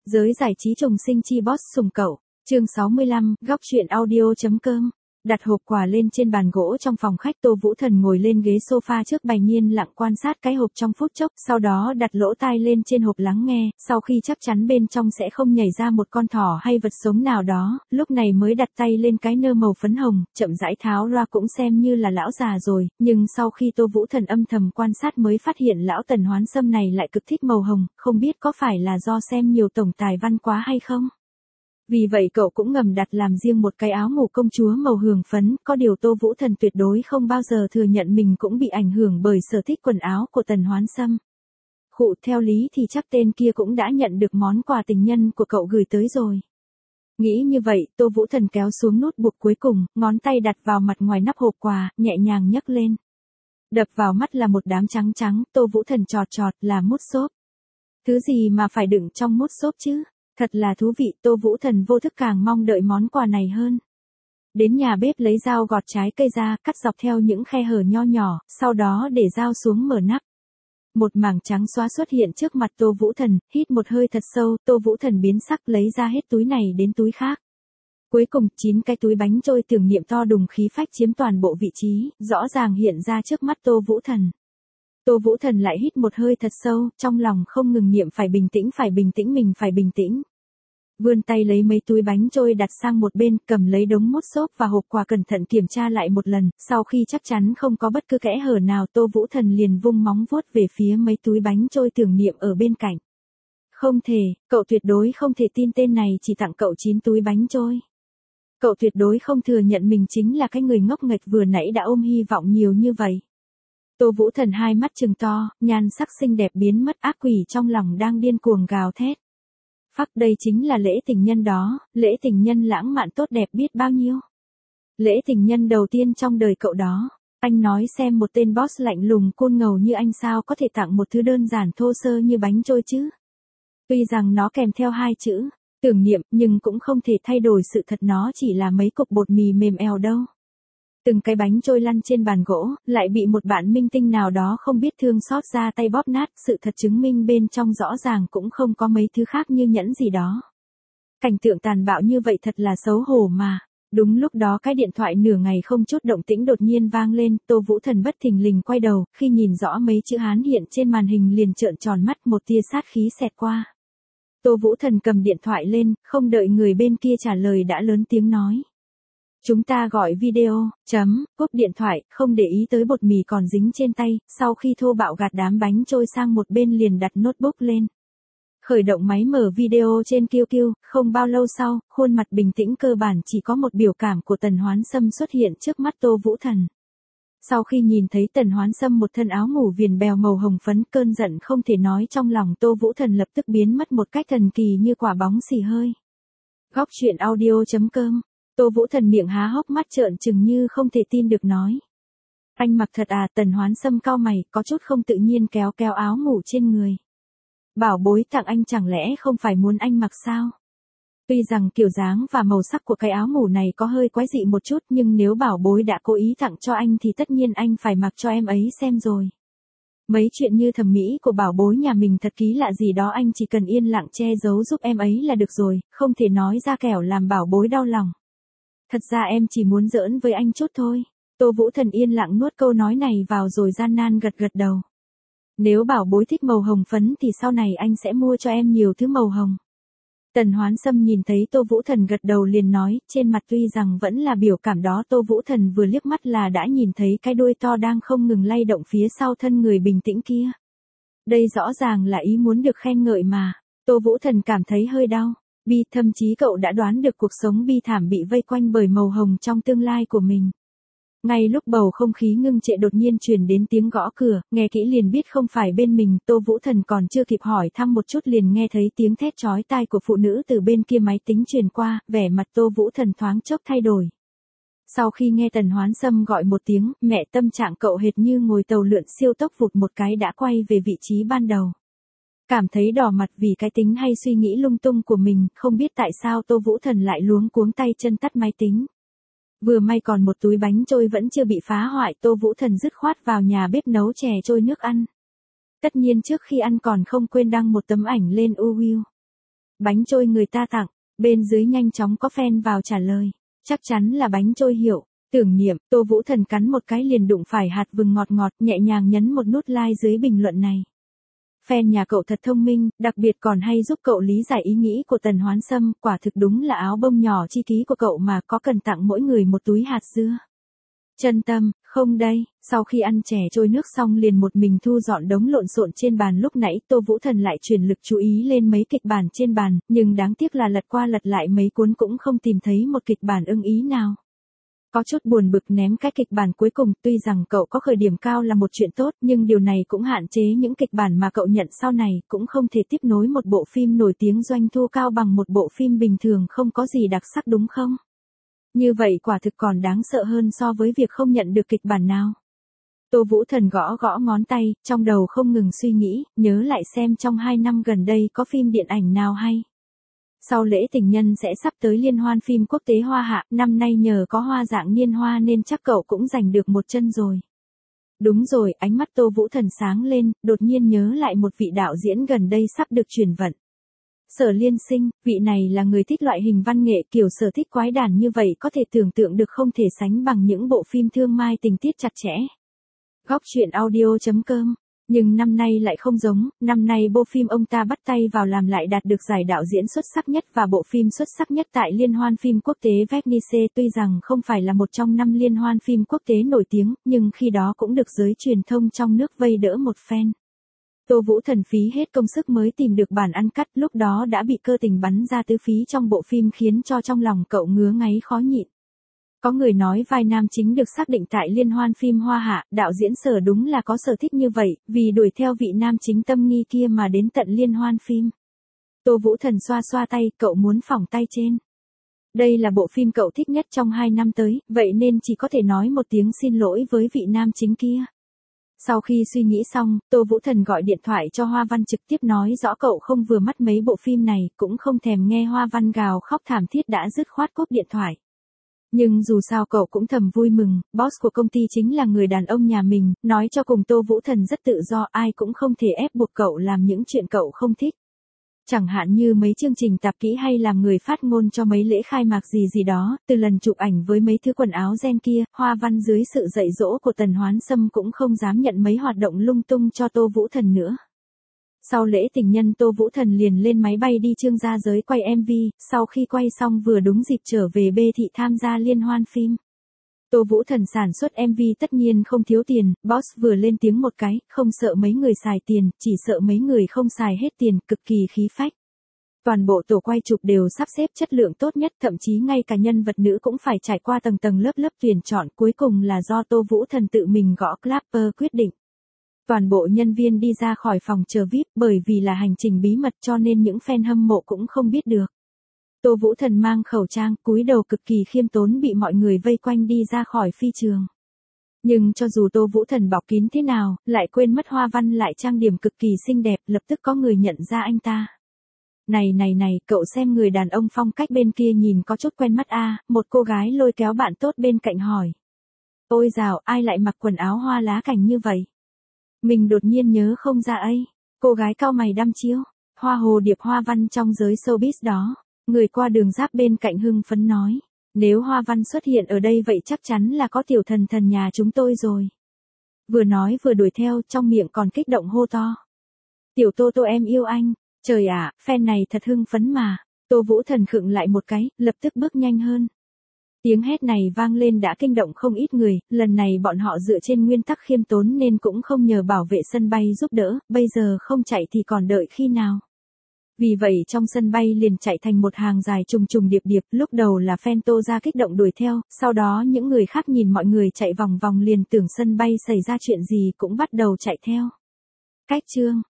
Giới giải trí trùng sinh chi boss sùng cậu, chương 65, góc truyện audio.com. Đặt hộp quà lên trên bàn gỗ trong phòng khách, Tô Vũ Thần ngồi lên ghế sofa trước bày nhiên lặng quan sát cái hộp trong phút chốc, sau đó đặt lỗ tai lên trên hộp lắng nghe, sau khi chắc chắn bên trong sẽ không nhảy ra một con thỏ hay vật sống nào đó, lúc này mới đặt tay lên cái nơ màu phấn hồng, chậm rãi tháo loa cũng xem như là lão già rồi, nhưng sau khi Tô Vũ Thần âm thầm quan sát mới phát hiện lão Tần Hoán Sâm này lại cực thích màu hồng, không biết có phải là do xem nhiều tổng tài văn quá hay không? Vì vậy cậu cũng ngầm đặt làm riêng một cái áo ngủ công chúa màu hường phấn, có điều Tô Vũ Thần tuyệt đối không bao giờ thừa nhận mình cũng bị ảnh hưởng bởi sở thích quần áo của Tần Hoán Sâm. Khụ, theo lý thì chắc tên kia cũng đã nhận được món quà tình nhân của cậu gửi tới rồi. Nghĩ như vậy, Tô Vũ Thần kéo xuống nút buộc cuối cùng, ngón tay đặt vào mặt ngoài nắp hộp quà, nhẹ nhàng nhấc lên. Đập vào mắt là một đám trắng trắng, Tô Vũ Thần chọt là mút xốp. Thứ gì mà phải đựng trong mút xốp chứ? Thật là thú vị, Tô Vũ Thần vô thức càng mong đợi món quà này hơn. Đến nhà bếp lấy dao gọt trái cây ra, cắt dọc theo những khe hở nho nhỏ, sau đó để dao xuống mở nắp. Một mảng trắng xóa xuất hiện trước mặt Tô Vũ Thần, hít một hơi thật sâu, Tô Vũ Thần biến sắc lấy ra hết túi này đến túi khác. Cuối cùng, 9 cái túi bánh trôi tưởng niệm to đùng khí phách chiếm toàn bộ vị trí, rõ ràng hiện ra trước mắt Tô Vũ Thần. Tô Vũ Thần lại hít một hơi thật sâu, trong lòng không ngừng niệm phải bình tĩnh, mình phải bình tĩnh. Vươn tay lấy mấy túi bánh trôi đặt sang một bên, cầm lấy đống mút xốp và hộp quà cẩn thận kiểm tra lại một lần, sau khi chắc chắn không có bất cứ kẽ hở nào, Tô Vũ Thần liền vung móng vuốt về phía mấy túi bánh trôi tưởng niệm ở bên cạnh. Không thể, cậu tuyệt đối không thể tin tên này chỉ tặng cậu 9 túi bánh trôi. Cậu tuyệt đối không thừa nhận mình chính là cái người ngốc nghếch vừa nãy đã ôm hy vọng nhiều như vậy. Tô Vũ Thần hai mắt trừng to, nhan sắc xinh đẹp biến mất, ác quỷ trong lòng đang điên cuồng gào thét. Phắc, đây chính là lễ tình nhân đó, lễ tình nhân lãng mạn tốt đẹp biết bao nhiêu. Lễ tình nhân đầu tiên trong đời cậu đó. Anh nói xem, một tên boss lạnh lùng côn ngầu như anh sao có thể tặng một thứ đơn giản thô sơ như bánh trôi chứ. Tuy rằng nó kèm theo 2 chữ tưởng niệm, nhưng cũng không thể thay đổi sự thật nó chỉ là mấy cục bột mì mềm eo đâu. Từng cái bánh trôi lăn trên bàn gỗ, lại bị một bạn minh tinh nào đó không biết thương xót ra tay bóp nát, sự thật chứng minh bên trong rõ ràng cũng không có mấy thứ khác như nhẫn gì đó. Cảnh tượng tàn bạo như vậy thật là xấu hổ mà. Đúng lúc đó cái điện thoại nửa ngày không chút động tĩnh đột nhiên vang lên, Tô Vũ Thần bất thình lình quay đầu, khi nhìn rõ mấy chữ Hán hiện trên màn hình liền trợn tròn mắt, một tia sát khí xẹt qua. Tô Vũ Thần cầm điện thoại lên, không đợi người bên kia trả lời đã lớn tiếng nói. Chúng ta gọi video, cúp điện thoại, không để ý tới bột mì còn dính trên tay, sau khi thô bạo gạt đám bánh trôi sang một bên liền đặt notebook lên. Khởi động máy mở video trên QQ, không bao lâu sau, khuôn mặt bình tĩnh cơ bản chỉ có một biểu cảm của Tần Hoán Sâm xuất hiện trước mắt Tô Vũ Thần. Sau khi nhìn thấy Tần Hoán Sâm một thân áo ngủ viền bèo màu hồng phấn, cơn giận không thể nói trong lòng Tô Vũ Thần lập tức biến mất một cách thần kỳ như quả bóng xì hơi. Góc truyện audio.com. Tô Vũ Thần miệng há hốc mắt trợn trừng như không thể tin được nói. Anh mặc thật à? Tần Hoán Sâm cau mày, có chút không tự nhiên kéo áo ngủ trên người. Bảo bối tặng anh chẳng lẽ không phải muốn anh mặc sao? Tuy rằng kiểu dáng và màu sắc của cái áo ngủ này có hơi quái dị một chút, nhưng nếu bảo bối đã cố ý tặng cho anh thì tất nhiên anh phải mặc cho em ấy xem rồi. Mấy chuyện như thẩm mỹ của bảo bối nhà mình thật kỳ lạ gì đó, anh chỉ cần yên lặng che giấu giúp em ấy là được rồi, không thể nói ra kẻo làm bảo bối đau lòng. Thật ra em chỉ muốn giỡn với anh chút thôi. Tô Vũ Thần yên lặng nuốt câu nói này vào rồi gian nan gật đầu. Nếu bảo bối thích màu hồng phấn thì sau này anh sẽ mua cho em nhiều thứ màu hồng. Tần Hoán Sâm nhìn thấy Tô Vũ Thần gật đầu liền nói, trên mặt tuy rằng vẫn là biểu cảm đó, Tô Vũ Thần vừa liếc mắt là đã nhìn thấy cái đuôi to đang không ngừng lay động phía sau thân người bình tĩnh kia. Đây rõ ràng là ý muốn được khen ngợi mà. Tô Vũ Thần cảm thấy hơi đau. Thậm chí cậu đã đoán được cuộc sống bi thảm bị vây quanh bởi màu hồng trong tương lai của mình. Ngay lúc bầu không khí ngưng trệ đột nhiên truyền đến tiếng gõ cửa, nghe kỹ liền biết không phải bên mình, Tô Vũ Thần còn chưa kịp hỏi thăm một chút liền nghe thấy tiếng thét chói tai của phụ nữ từ bên kia máy tính truyền qua, vẻ mặt Tô Vũ Thần thoáng chốc thay đổi. Sau khi nghe Tần Hoán Sâm gọi một tiếng, mẹ, tâm trạng cậu hệt như ngồi tàu lượn siêu tốc vụt một cái đã quay về vị trí ban đầu. Cảm thấy đỏ mặt vì cái tính hay suy nghĩ lung tung của mình, không biết tại sao Tô Vũ Thần lại luống cuống tay chân tắt máy tính. Vừa may còn một túi bánh trôi vẫn chưa bị phá hoại, Tô Vũ Thần dứt khoát vào nhà bếp nấu chè trôi nước ăn. Tất nhiên trước khi ăn còn không quên đăng một tấm ảnh lên UW. Bánh trôi người ta tặng, bên dưới nhanh chóng có fan vào trả lời. Chắc chắn là bánh trôi hiệu. Tưởng niệm, Tô Vũ Thần cắn một cái liền đụng phải hạt vừng ngọt ngọt, nhẹ nhàng nhấn một nút like dưới bình luận này. Fan nhà cậu thật thông minh, đặc biệt còn hay giúp cậu lý giải ý nghĩ của Tần Hoán Sâm, quả thực đúng là áo bông nhỏ chi ký của cậu mà, có cần tặng mỗi người một túi hạt dưa. Chân tâm, không đây, sau khi ăn chè trôi nước xong liền một mình thu dọn đống lộn xộn trên bàn, lúc nãy Tô Vũ Thần lại chuyển lực chú ý lên mấy kịch bản trên bàn, nhưng đáng tiếc là lật qua lật lại mấy cuốn cũng không tìm thấy một kịch bản ưng ý nào. Có chút buồn bực ném cái kịch bản cuối cùng, tuy rằng cậu có khởi điểm cao là một chuyện tốt, nhưng điều này cũng hạn chế những kịch bản mà cậu nhận sau này, cũng không thể tiếp nối một bộ phim nổi tiếng doanh thu cao bằng một bộ phim bình thường không có gì đặc sắc đúng không? Như vậy quả thực còn đáng sợ hơn so với việc không nhận được kịch bản nào. Tô Vũ Thần gõ gõ ngón tay, trong đầu không ngừng suy nghĩ, nhớ lại xem trong 2 năm gần đây có phim điện ảnh nào hay. Sau lễ tình nhân sẽ sắp tới liên hoan phim quốc tế Hoa Hạ, năm nay nhờ có hoa dạng niên hoa nên chắc cậu cũng giành được một chân rồi. Đúng rồi, ánh mắt Tô Vũ Thần sáng lên, đột nhiên nhớ lại một vị đạo diễn gần đây sắp được chuyển vận. Sở Liên Sinh, vị này là người thích loại hình văn nghệ kiểu sở thích quái đản như vậy, có thể tưởng tượng được không thể sánh bằng những bộ phim thương mai tình tiết chặt chẽ. Góc truyện audio.com. Nhưng năm nay lại không giống, năm nay bộ phim ông ta bắt tay vào làm lại đạt được giải đạo diễn xuất sắc nhất và bộ phim xuất sắc nhất tại Liên hoan phim quốc tế Venice, tuy rằng không phải là một trong 5 liên hoan phim quốc tế nổi tiếng, nhưng khi đó cũng được giới truyền thông trong nước vây đỡ một phen. Tô Vũ Thần phí hết công sức mới tìm được bản ăn cắt, lúc đó đã bị cơ tình bắn ra tứ phí trong bộ phim khiến cho trong lòng cậu ngứa ngáy khó nhịn. Có người nói vai nam chính được xác định tại liên hoan phim Hoa Hạ, đạo diễn Sở đúng là có sở thích như vậy, vì đuổi theo vị nam chính tâm nghi kia mà đến tận liên hoan phim. Tô Vũ Thần xoa xoa tay, cậu muốn phỏng tay trên. Đây là bộ phim cậu thích nhất trong 2 năm tới, vậy nên chỉ có thể nói một tiếng xin lỗi với vị nam chính kia. Sau khi suy nghĩ xong, Tô Vũ Thần gọi điện thoại cho Hoa Văn trực tiếp nói rõ cậu không vừa mắt mấy bộ phim này, cũng không thèm nghe Hoa Văn gào khóc thảm thiết đã dứt khoát cúp điện thoại. Nhưng dù sao cậu cũng thầm vui mừng, boss của công ty chính là người đàn ông nhà mình, nói cho cùng Tô Vũ Thần rất tự do, ai cũng không thể ép buộc cậu làm những chuyện cậu không thích. Chẳng hạn như mấy chương trình tạp kỹ hay làm người phát ngôn cho mấy lễ khai mạc gì đó, từ lần chụp ảnh với mấy thứ quần áo gen kia, Hoa Văn dưới sự dạy dỗ của Tần Hoán Sâm cũng không dám nhận mấy hoạt động lung tung cho Tô Vũ Thần nữa. Sau lễ tình nhân Tô Vũ Thần liền lên máy bay đi Trương Gia Giới quay MV, sau khi quay xong vừa đúng dịp trở về B thị tham gia liên hoan phim. Tô Vũ Thần sản xuất MV tất nhiên không thiếu tiền, boss vừa lên tiếng một cái, không sợ mấy người xài tiền, chỉ sợ mấy người không xài hết tiền, cực kỳ khí phách. Toàn bộ tổ quay chụp đều sắp xếp chất lượng tốt nhất, thậm chí ngay cả nhân vật nữ cũng phải trải qua tầng tầng lớp lớp tuyển chọn, cuối cùng là do Tô Vũ Thần tự mình gõ clapper quyết định. Toàn bộ nhân viên đi ra khỏi phòng chờ VIP, bởi vì là hành trình bí mật cho nên những fan hâm mộ cũng không biết được. Tô Vũ Thần mang khẩu trang, cúi đầu cực kỳ khiêm tốn bị mọi người vây quanh đi ra khỏi phi trường. Nhưng cho dù Tô Vũ Thần bọc kín thế nào, lại quên mất Hoa Văn lại trang điểm cực kỳ xinh đẹp, lập tức có người nhận ra anh ta. Này, cậu xem người đàn ông phong cách bên kia nhìn có chút quen mắt a, một cô gái lôi kéo bạn tốt bên cạnh hỏi. Ôi dào, ai lại mặc quần áo hoa lá cảnh như vậy? Mình đột nhiên nhớ không ra ấy. Cô gái cau mày đăm chiêu, hoa hồ điệp Hoa Văn trong giới showbiz đó. Người qua đường giáp bên cạnh hưng phấn nói. Nếu Hoa Văn xuất hiện ở đây vậy chắc chắn là có tiểu thần nhà chúng tôi rồi. Vừa nói vừa đuổi theo, trong miệng còn kích động hô to. Tiểu Tô Tô em yêu anh. Trời ạ, fan này thật hưng phấn mà. Tô Vũ Thần khựng lại một cái, lập tức bước nhanh hơn. Tiếng hét này vang lên đã kinh động không ít người, lần này bọn họ dựa trên nguyên tắc khiêm tốn nên cũng không nhờ bảo vệ sân bay giúp đỡ, bây giờ không chạy thì còn đợi khi nào. Vì vậy trong sân bay liền chạy thành một hàng dài trùng điệp, lúc đầu là fan Tô ra kích động đuổi theo, sau đó những người khác nhìn mọi người chạy vòng vòng liền tưởng sân bay xảy ra chuyện gì cũng bắt đầu chạy theo. Cách chương